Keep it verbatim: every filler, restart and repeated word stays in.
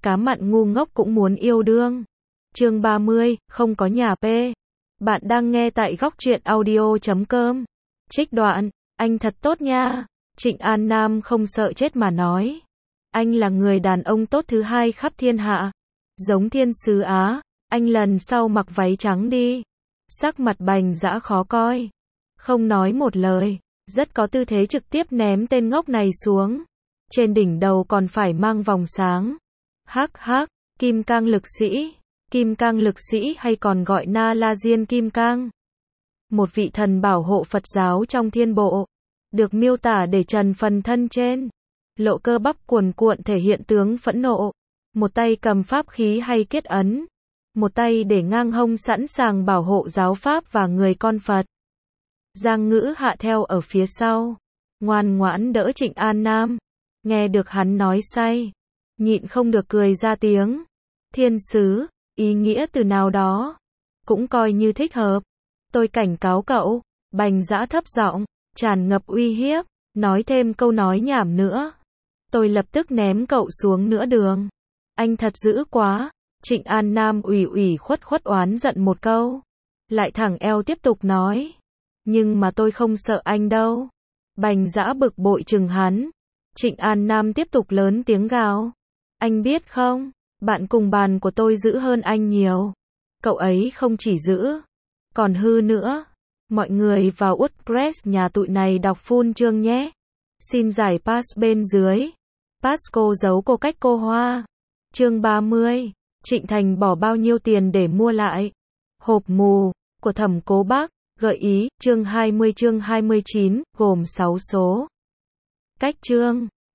cá mặn ngu ngốc cũng muốn yêu đương. Chương ba mươi, không có nhà P. Bạn đang nghe tại góc truyện audio chấm com. Trích đoạn, anh thật tốt nha. Trịnh An Nam không sợ chết mà nói. Anh là người đàn ông tốt thứ hai khắp thiên hạ. Giống thiên sứ Á, anh lần sau mặc váy trắng đi. Sắc mặt Bành Dã khó coi. Không nói một lời, rất có tư thế trực tiếp ném tên ngốc này xuống. Trên đỉnh đầu còn phải mang vòng sáng. Hắc hắc, Kim Cang lực sĩ. Kim Cang lực sĩ hay còn gọi Na La Diên Kim Cang. Một vị thần bảo hộ Phật giáo trong thiên bộ. Được miêu tả để trần phần thân trên. Lộ cơ bắp cuồn cuộn thể hiện tướng phẫn nộ. Một tay cầm pháp khí hay kết ấn. Một tay để ngang hông sẵn sàng bảo hộ giáo pháp và người con Phật. Giang Ngữ Hạ theo ở phía sau. Ngoan ngoãn đỡ Trịnh An Nam. Nghe được hắn nói say. Nhịn không được cười ra tiếng. Thiên sứ, ý nghĩa từ nào đó. Cũng coi như thích hợp. Tôi cảnh cáo cậu. Bành Dã thấp giọng, tràn ngập uy hiếp. Nói thêm câu nói nhảm nữa. Tôi lập tức ném cậu xuống nửa đường. Anh thật dữ quá. Trịnh An Nam ủy ủy khuất khuất oán giận một câu. Lại thẳng eo tiếp tục nói. Nhưng mà tôi không sợ anh đâu. Bành Dã bực bội chừng hắn. Trịnh An Nam tiếp tục lớn tiếng gào. Anh biết không, bạn cùng bàn của tôi dữ hơn anh nhiều. Cậu ấy không chỉ dữ, còn hư nữa. Mọi người vào WordPress nhà tụi này đọc full chương nhé. Xin giải pass bên dưới. Pass cô giấu cô cách cô Hoa. Chương ba mươi. Trịnh Thành bỏ bao nhiêu tiền để mua lại hộp mù của Thẩm Cố Bác. Gợi ý, chương hai mươi chương hai mươi chín, gồm sáu số. Cách chương.